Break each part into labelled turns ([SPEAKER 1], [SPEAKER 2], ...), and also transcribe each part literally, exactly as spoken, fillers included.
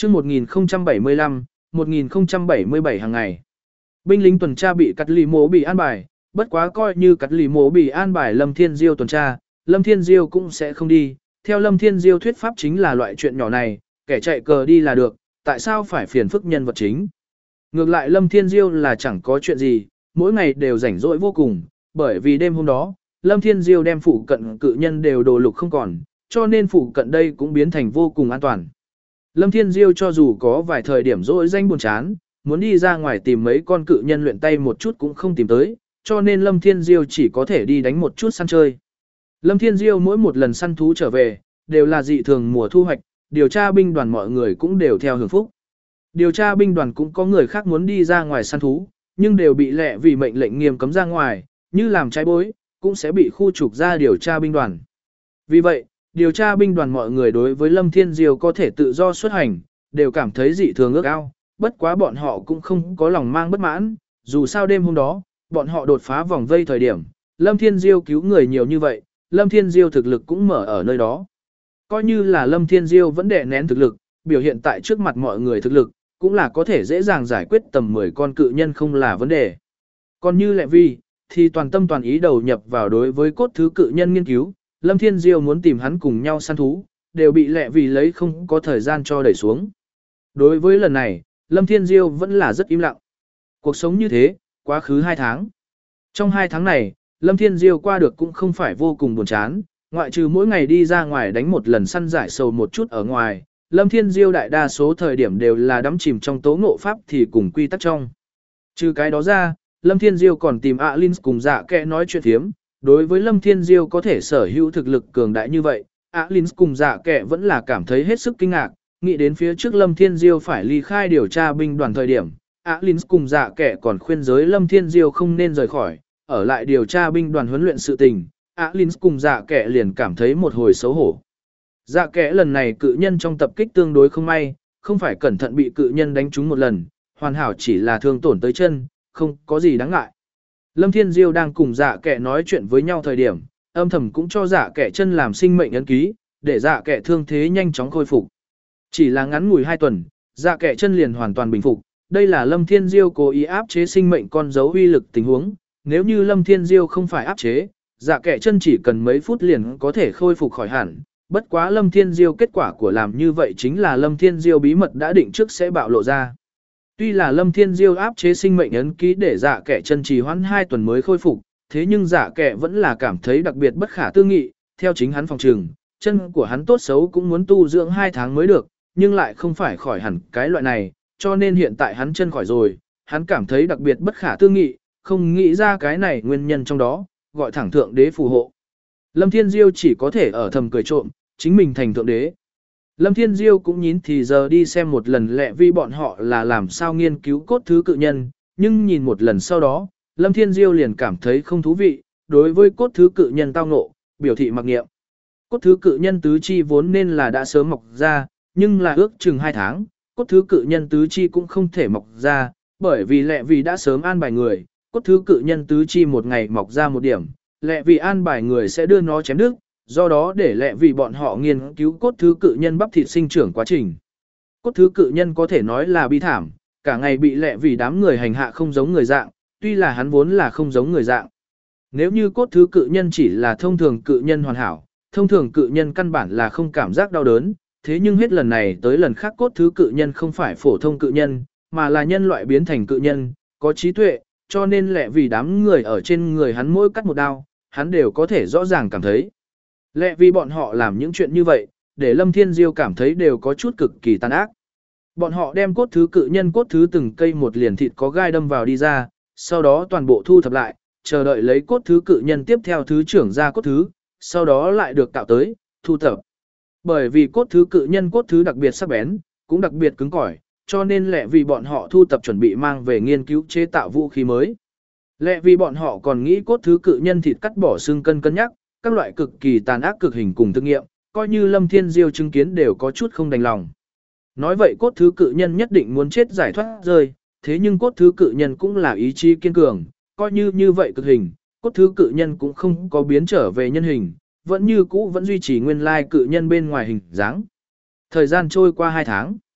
[SPEAKER 1] Chương một nghìn không trăm bảy mươi lăm, một nghìn không trăm bảy mươi bảy hàng ngày. Binh lính tuần tra bị cắt lì mố bị an bài, bất quá coi như cắt lì mố bị an bài Lâm Thiên Diêu tuần tra, Lâm Thiên Diêu cũng sẽ không đi. Theo Lâm Thiên Diêu thuyết pháp chính là loại chuyện nhỏ này, kẻ chạy cờ đi là được, tại sao phải phiền phức nhân vật chính. Ngược lại Lâm Thiên Diêu là chẳng có chuyện gì, mỗi ngày đều rảnh rỗi vô cùng, bởi vì đêm hôm đó, Lâm Thiên Diêu đem phụ cận cự nhân đều đồ lục không còn, cho nên phụ cận đây cũng biến thành vô cùng an toàn. Lâm Thiên Diêu cho dù có vài thời điểm rỗi danh buồn chán, muốn đi ra ngoài tìm mấy con cự nhân luyện tay một chút cũng không tìm tới, cho nên Lâm Thiên Diêu chỉ có thể đi đánh một chút săn chơi. Lâm Thiên Diêu mỗi một lần săn thú trở về, đều là dị thường mùa thu hoạch, điều tra binh đoàn mọi người cũng đều theo hưởng phúc. Điều tra binh đoàn cũng có người khác muốn đi ra ngoài săn thú, nhưng đều bị lệ vì mệnh lệnh nghiêm cấm ra ngoài, như làm trái bối, cũng sẽ bị khu trục ra điều tra binh đoàn. Vì vậy, điều tra binh đoàn mọi người đối với Lâm Thiên Diêu có thể tự do xuất hành, đều cảm thấy dị thường ước ao, bất quá bọn họ cũng không có lòng mang bất mãn, dù sao đêm hôm đó, bọn họ đột phá vòng vây thời điểm, Lâm Thiên Diêu cứu người nhiều như vậy, Lâm Thiên Diêu thực lực cũng mở ở nơi đó. Coi như là Lâm Thiên Diêu vẫn đè nén thực lực, biểu hiện tại trước mặt mọi người thực lực, cũng là có thể dễ dàng giải quyết tầm mười con cự nhân không là vấn đề. Còn như Lệ Vi, thì toàn tâm toàn ý đầu nhập vào đối với cốt thứ cự nhân nghiên cứu, Lâm Thiên Diêu muốn tìm hắn cùng nhau săn thú, đều bị Lệ Vi lấy không có thời gian cho đẩy xuống. Đối với lần này, Lâm Thiên Diêu vẫn là rất im lặng. Cuộc sống như thế, quá khứ hai tháng. Trong hai tháng này, Lâm Thiên Diêu qua được cũng không phải vô cùng buồn chán, ngoại trừ mỗi ngày đi ra ngoài đánh một lần săn giải sầu một chút ở ngoài, Lâm Thiên Diêu đại đa số thời điểm đều là đắm chìm trong tố ngộ pháp thì cùng quy tắc trong. Trừ cái đó ra, Lâm Thiên Diêu còn tìm Alin cùng dạ kẽ nói chuyện thiếm, đối với Lâm Thiên Diêu có thể sở hữu thực lực cường đại như vậy, Alin cùng dạ kẽ vẫn là cảm thấy hết sức kinh ngạc, nghĩ đến phía trước Lâm Thiên Diêu phải ly khai điều tra binh đoàn thời điểm, Alin cùng dạ kẽ còn khuyên giới Lâm Thiên Diêu không nên rời khỏi, ở lại điều tra binh đoàn huấn luyện sự tình, Alin cùng dạ kẽ liền cảm thấy một hồi xấu hổ. Dạ kẽ lần này cự nhân trong tập kích tương đối không may, không phải cẩn thận bị cự nhân đánh trúng một lần, hoàn hảo chỉ là thương tổn tới chân, không có gì đáng ngại. Lâm Thiên Diêu đang cùng dạ kẽ nói chuyện với nhau thời điểm, âm thầm cũng cho dạ kẽ chân làm sinh mệnh ấn ký, để dạ kẽ thương thế nhanh chóng khôi phục. Chỉ là ngắn ngủi hai tuần, dạ kẽ chân liền hoàn toàn bình phục, đây là Lâm Thiên Diêu cố ý áp chế sinh mệnh con dấu uy lực tình huống, nếu như Lâm Thiên Diêu không phải áp chế, dạ kẽ chân chỉ cần mấy phút liền có thể khôi phục khỏi hẳn. Bất quá Lâm Thiên Diêu kết quả của làm như vậy chính là Lâm Thiên Diêu bí mật đã định trước sẽ bạo lộ ra. Tuy là Lâm Thiên Diêu áp chế sinh mệnh ấn ký để dạ kẻ chân trì hoãn hai tuần mới khôi phục, thế nhưng dạ kẻ vẫn là cảm thấy đặc biệt bất khả tư nghị, theo chính hắn phòng trừng, chân của hắn tốt xấu cũng muốn tu dưỡng hai tháng mới được, nhưng lại không phải khỏi hẳn cái loại này, cho nên hiện tại hắn chân khỏi rồi, hắn cảm thấy đặc biệt bất khả tư nghị, không nghĩ ra cái này nguyên nhân trong đó, gọi thẳng thượng đế phù hộ. Lâm Thiên Diêu chỉ có thể ở thầm cười trộm, chính mình thành thượng đế. Lâm Thiên Diêu cũng nhín thì giờ đi xem một lần Lệ Vi bọn họ là làm sao nghiên cứu cốt thứ cự nhân, nhưng nhìn một lần sau đó, Lâm Thiên Diêu liền cảm thấy không thú vị, đối với cốt thứ cự nhân tao ngộ, biểu thị mặc nghiệm. Cốt thứ cự nhân tứ chi vốn nên là đã sớm mọc ra, nhưng là ước chừng hai tháng, cốt thứ cự nhân tứ chi cũng không thể mọc ra, bởi vì Lệ Vi đã sớm an bài người, cốt thứ cự nhân tứ chi một ngày mọc ra một điểm, Lệ Vi an bài người sẽ đưa nó chém đứt. Do đó để Lệ vì bọn họ nghiên cứu cốt thứ cự nhân bắp thịt sinh trưởng quá trình. Cốt thứ cự nhân có thể nói là bi thảm, cả ngày bị Lệ vì đám người hành hạ không giống người dạng, tuy là hắn vốn là không giống người dạng. Nếu như cốt thứ cự nhân chỉ là thông thường cự nhân hoàn hảo, thông thường cự nhân căn bản là không cảm giác đau đớn, thế nhưng hết lần này tới lần khác cốt thứ cự nhân không phải phổ thông cự nhân, mà là nhân loại biến thành cự nhân, có trí tuệ, cho nên Lệ vì đám người ở trên người hắn mỗi cắt một đao, hắn đều có thể rõ ràng cảm thấy. Lẽ vì bọn họ làm những chuyện như vậy, để Lâm Thiên Diêu cảm thấy đều có chút cực kỳ tàn ác. Bọn họ đem cốt thứ cự nhân cốt thứ từng cây một liền thịt có gai đâm vào đi ra, sau đó toàn bộ thu thập lại, chờ đợi lấy cốt thứ cự nhân tiếp theo thứ trưởng ra cốt thứ, sau đó lại được tạo tới, thu thập. Bởi vì cốt thứ cự nhân cốt thứ đặc biệt sắc bén, cũng đặc biệt cứng cỏi, cho nên lẽ vì bọn họ thu tập chuẩn bị mang về nghiên cứu chế tạo vũ khí mới. Lẽ vì bọn họ còn nghĩ cốt thứ cự nhân thịt cắt bỏ xương cân cân nhắc, các loại cực kỳ tàn ác cực hình cùng thực nghiệm, coi như Lâm Thiên Diêu chứng kiến đều có chút không đành lòng. Nói vậy cốt thứ cự nhân nhất định muốn chết giải thoát rơi, thế nhưng cốt thứ cự nhân cũng là ý chí kiên cường, coi như như vậy cực hình, cốt thứ cự nhân cũng không có biến trở về nhân hình, vẫn như cũ vẫn duy trì nguyên lai cự nhân bên ngoài hình dáng. Thời gian trôi qua hai tháng.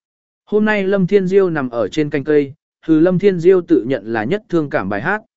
[SPEAKER 1] Hôm nay Lâm Thiên Diêu nằm ở trên cành cây, hừ Lâm Thiên Diêu tự nhận là nhất thương cảm bài hát.